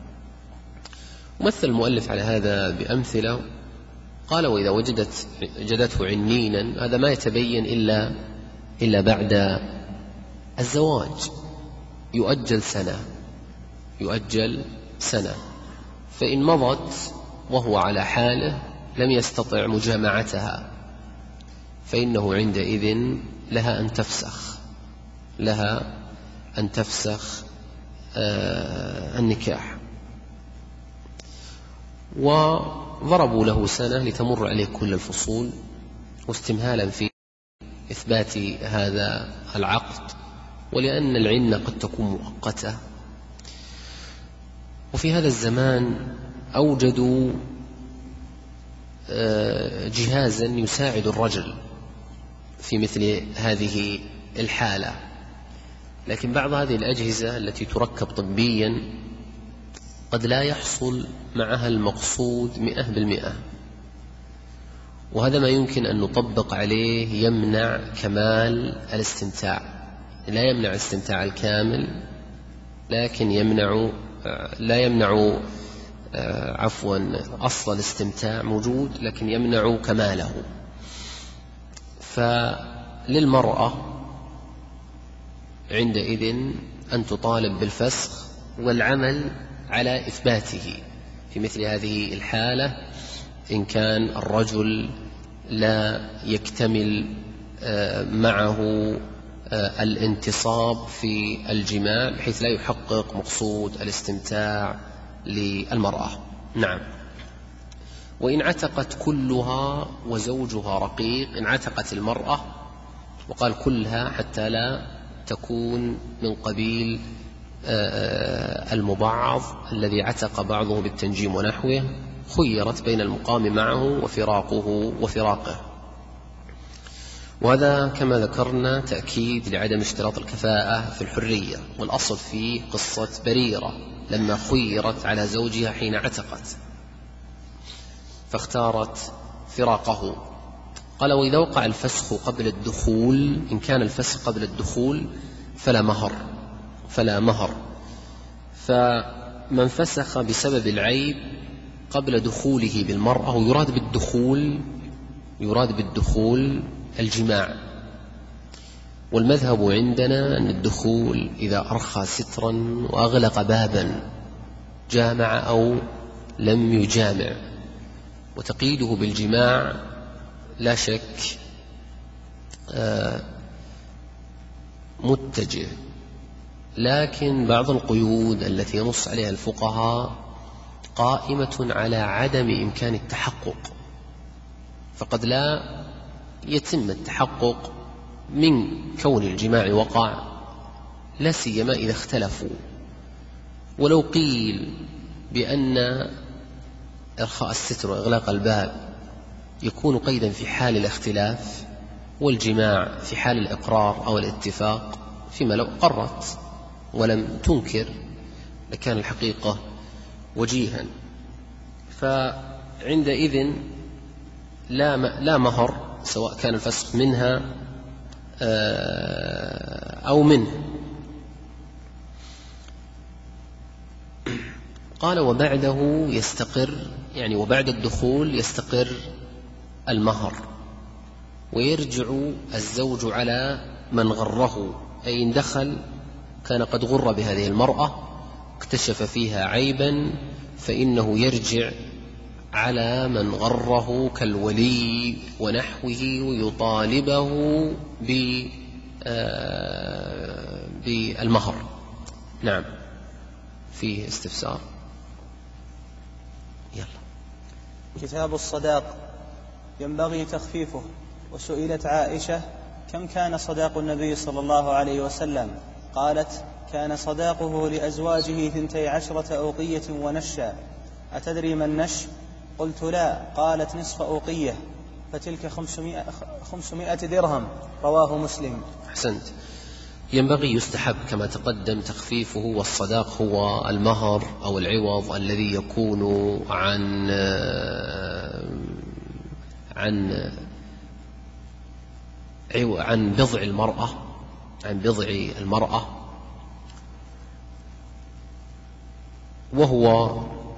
مثل المؤلف على هذا بأمثلة، قال: وإذا وجدت وجدته عنينا، هذا ما يتبين إلا إلا بعد الزواج، يؤجل سنة يؤجل سنة فإن مضت وهو على حاله لم يستطع مجامعتها، فإنه عندئذ لها أن تفسخ لها أن تفسخ آه النكاح. وضربوا له سنة لتمر عليه كل الفصول، واستمهالا في إثبات هذا العقد، ولأن العنة قد تكون مؤقتة. وفي هذا الزمان أوجدوا جهازا يساعد الرجل في مثل هذه الحالة، لكن بعض هذه الأجهزة التي تركب طبيا قد لا يحصل معها المقصود مئة بالمئة، وهذا ما يمكن أن نطبق عليه يمنع كمال الاستمتاع. لا يمنع الاستمتاع الكامل، لكن يمنع لا يمنع عفوا أصل الاستمتاع موجود، لكن يمنع كماله. فللمرأة عندئذ أن تطالب بالفسخ والعمل على إثباته في مثل هذه الحالة، إن كان الرجل لا يكتمل معه الانتصاب في الجماع بحيث لا يحقق مقصود الاستمتاع للمرأة. نعم. وإن عتقت كلها وزوجها رقيق، إن عتقت المرأة، وقال كلها حتى لا تكون من قبيل المبعض الذي عتق بعضه بالتنجيم ونحوه، خيرت بين المقام معه وفراقه وفراقه. وهذا كما ذكرنا تأكيد لعدم اشتراط الكفاءة في الحرية، والأصل في قصة بريرة لما خيرت على زوجها حين عتقت فاختارت فراقه. قال: وإذا وقع الفسخ قبل الدخول، إن كان الفسخ قبل الدخول فلا مهر فلا مهر فمن فسخ بسبب العيب قبل دخوله بالمرأة، ويراد بالدخول يراد بالدخول الجماع. والمذهب عندنا أن الدخول إذا أرخى سترا وأغلق بابا جامع أو لم يجامع، وتقييده بالجماع لا شك متجه، لكن بعض القيود التي ينص عليها الفقهاء قائمة على عدم إمكان التحقق، فقد لا يتم التحقق من كون الجماع وقع، لا سيما إذا اختلفوا. ولو قيل بأن إرخاء الستر وإغلاق الباب يكون قيدا في حال الاختلاف، والجماع في حال الإقرار أو الاتفاق، فيما لو قرت ولم تنكر لكان الحقيقة وجيها. فعندئذ لا لا مهر، سواء كان الفسخ منها أو منه. قال: وبعده يستقر، يعني وبعد الدخول يستقر المهر، ويرجع الزوج على من غره، أي إن دخل كان قد غر بهذه المرأة اكتشف فيها عيبا، فإنه يرجع على من غره كالولي ونحوه ويطالبه بالمهر. نعم. فيه استفسار. يلا. كتاب الصداق ينبغي تخفيفه. وسئلت عائشة: كم كان صداق النبي صلى الله عليه وسلم؟ قالت: كان صداقه لأزواجه ثنتي عشرة أوقية ونشا. أتدري ما النش؟ قلت: لا. قالت: نصف أوقية، فتلك خمسمائة, خمسمائة درهم. رواه مسلم. أحسنت. ينبغي يستحب كما تقدم تخفيفه، والصداق هو المهر أو العوض الذي يكون عن عن عن بضع المرأة عن بضع المرأة وهو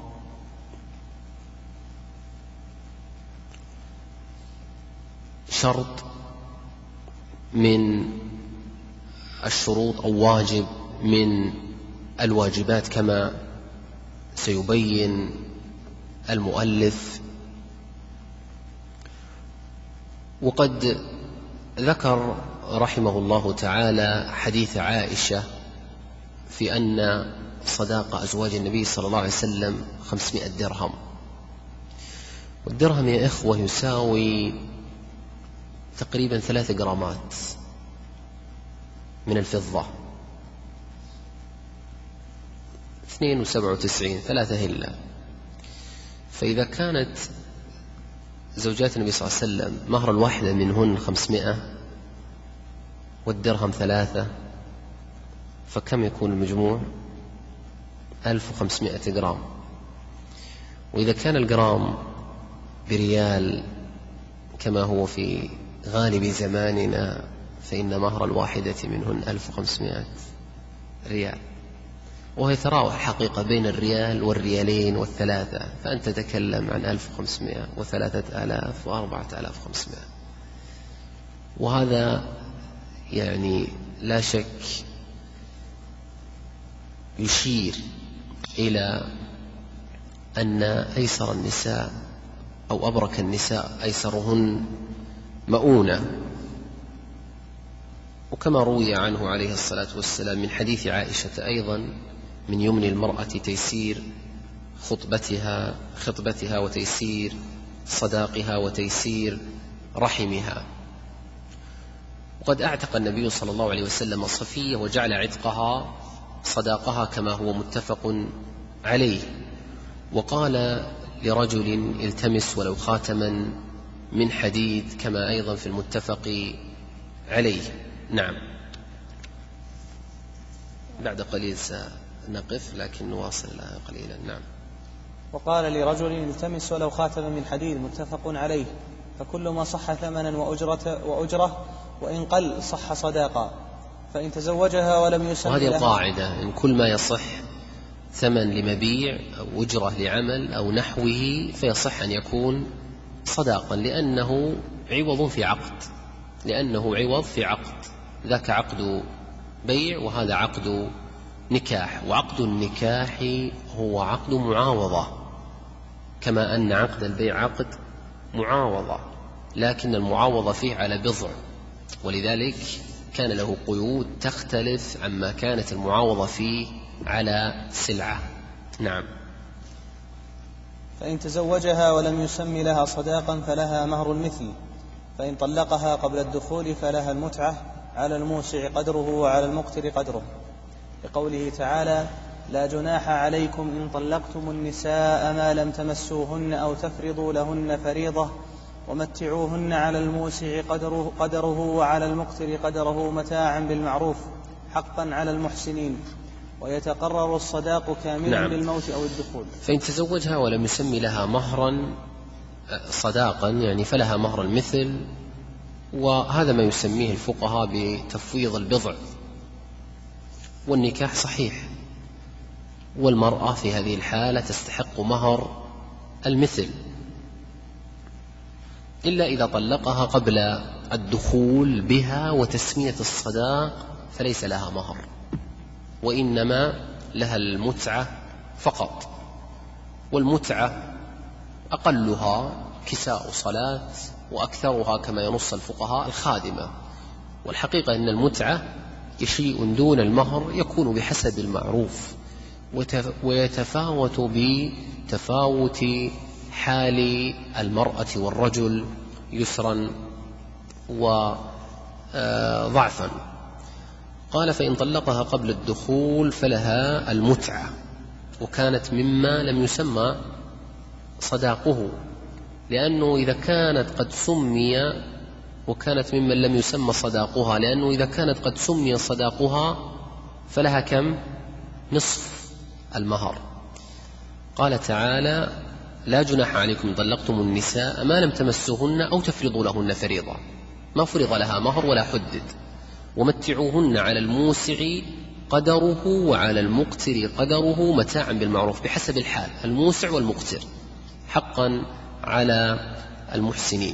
شرط من الشروط أو واجب من الواجبات، كما سيبين المؤلف. وقد ذكر رحمه الله تعالى حديث عائشة في أن صداق أزواج النبي صلى الله عليه وسلم خمسمائة درهم، والدرهم يا إخوة يساوي تقريبا ثلاث جرامات من الفضة، اثنين وسبعة وتسعين، ثلاثة هلة. فإذا كانت زوجات النبي صلى الله عليه وسلم مهر الواحدة منهن خمسمائة والدرهم ثلاثة، فكم يكون المجموع؟ ألف وخمسمائة جرام. وإذا كان الجرام بريال كما هو في غالب زماننا، فإن مهر الواحدة منهن ألف وخمسمائة ريال، وهي تراوح حقيقة بين الريال والريالين والثلاثة، فأنت تتكلم عن ألف وخمسمائة وثلاثة آلاف وأربعة آلاف وخمسمائة. وهذا يعني لا شك يشير إلى أن أيسر النساء أو أبرك النساء أيسرهن مؤونة. وكما روي عنه عليه الصلاة والسلام من حديث عائشة أيضا: من يمن المرأة تيسير خطبتها خطبتها وتيسير صداقها وتيسير رحمها. وقد أعتق النبي صلى الله عليه وسلم صفية وجعل عتقها صداقها كما هو متفق عليه. وقال لرجل: التمس ولو خاتما من حديد، كما أيضا في المتفق عليه. نعم. بعد قليل سنقف لكن نواصل قليلا. نعم. وقال لرجل: التمس ولو خاتما من حديد، متفق عليه. فكل ما صح ثمنا وأجرة, وأجرة وإن قل صح صداقا، فإن تزوجها ولم يسمى. وهذه القاعدة: إن كل ما يصح ثمن لمبيع أو أجرة لعمل أو نحوه فيصح أن يكون صداقا، لأنه عوض في عقد لأنه عوض في عقد ذاك عقد بيع وهذا عقد نكاح. وعقد النكاح هو عقد معاوضة، كما أن عقد البيع عقد معاوضة، لكن المعاوضة فيه على بضع، ولذلك كان له قيود تختلف عما كانت المعاوضة فيه على سلعة. نعم. فإن تزوجها ولم يسم لها صداقا فلها مهر المثل، فإن طلقها قبل الدخول فلها المتعة على الموسع قدره وعلى المقتر قدره، لقوله تعالى: لا جناح عليكم إن طلقتم النساء ما لم تمسوهن أو تفرضوا لهن فريضة ومتعوهن على الموسع قدره, قدره وعلى المقتر قدره متاعا بالمعروف حقا على المحسنين، ويتقرر الصداق كاملا. نعم. بالموت أو الدخول. فإن تزوجها ولم يسمي لها مهرا صداقا يعني فلها مهر المثل، وهذا ما يسميه الفقهاء بتفويض البضع. والنكاح صحيح، والمرأة في هذه الحالة تستحق مهر المثل، إلا إذا طلقها قبل الدخول بها وتسمية الصداق فليس لها مهر، وإنما لها المتعة فقط. والمتعة أقلها كساء صلاة، وأكثرها كما ينص الفقهاء الخادمة. والحقيقة أن المتعة شيء دون المهر يكون بحسب المعروف، ويتفاوت بتفاوت حال المرأة والرجل يسرا وضعفا. قال: فإن طلقها قبل الدخول فلها المتعة، وكانت مما لم يسمى صداقه، لأنه إذا كانت قد سمي وكانت ممن لم يسمى صداقها، لأنه إذا كانت قد سمي صداقها فلها كم؟ نصف المهر. قال تعالى: لا جناح عليكم طلقتم النساء ما لم تمسوهن أو تفرضوا لهن فريضة، ما فرض لها مهر ولا حدد. ومتعوهن على الموسع قدره وعلى المقتر قدره متاعا بالمعروف بحسب الحال، الموسع والمقتر، حقا على المحسنين.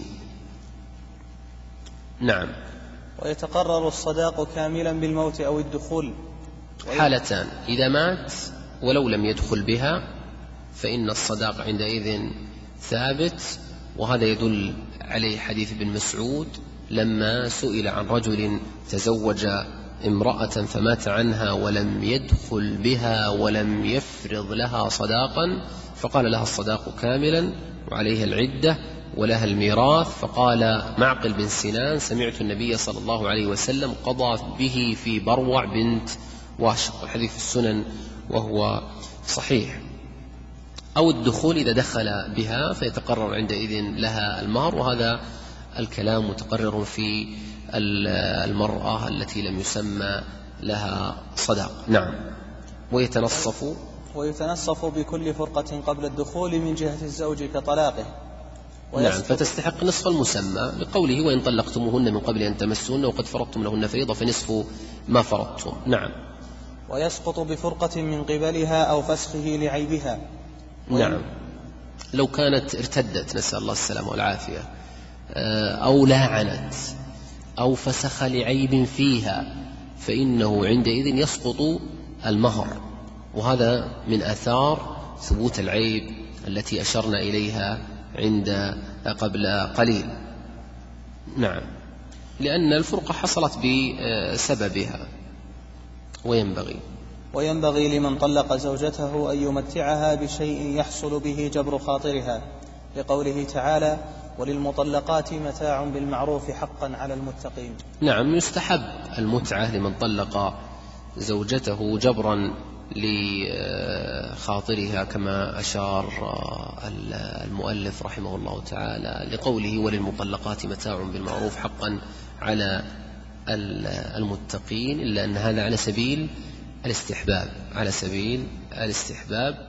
نعم. ويتقرر الصداق كاملا بالموت أو الدخول. حالتان: إذا مات ولو لم يدخل بها فإن الصداق عندئذ ثابت. وهذا يدل عليه حديث ابن مسعود لما سئل عن رجل تزوج امرأة فمات عنها ولم يدخل بها ولم يفرض لها صداقا، فقال لها الصداق كاملا وعليها العدة ولها الميراث. فقال معقل بن سنان: سمعت النبي صلى الله عليه وسلم قضى به في بروع بنت واشق. الحديث في السنن وهو صحيح. أو الدخول إذا دخل بها فيتقرر عندئذ لها المهر، وهذا الكلام متقرر في المرأة التي لم يسمى لها صداق. نعم. ويتنصف ويتنصف بكل فرقة قبل الدخول من جهة الزوج كطلاقه. نعم، فتستحق نصف المسمى لقوله: وإن طلقتموهن من قبل أن تمسوهن وقد فرضتم لهن فريضة فنصف ما فرضتم. نعم. ويسقط بفرقة من قبلها أو فسخه لعيبها. نعم، لو كانت ارتدت نسأل الله السلامة والعافية، أو لاعنت أو فسخ لعيب فيها، فإنه عندئذ يسقط المهر، وهذا من آثار ثبوت العيب التي أشرنا إليها عند قبل قليل. نعم، لأن الفرقة حصلت بسببها. وينبغي وينبغي لمن طلق زوجته أن يمتعها بشيء يحصل به جبر خاطرها، لقوله تعالى: وللمطلقات متاع بالمعروف حقا على المتقين. نعم، يستحب المتعة لمن طلق زوجته جبرا لخاطرها كما أشار المؤلف رحمه الله تعالى لقوله: وللمطلقات متاع بالمعروف حقا على المتقين، إلا أن هذا على سبيل الاستحباب على سبيل الاستحباب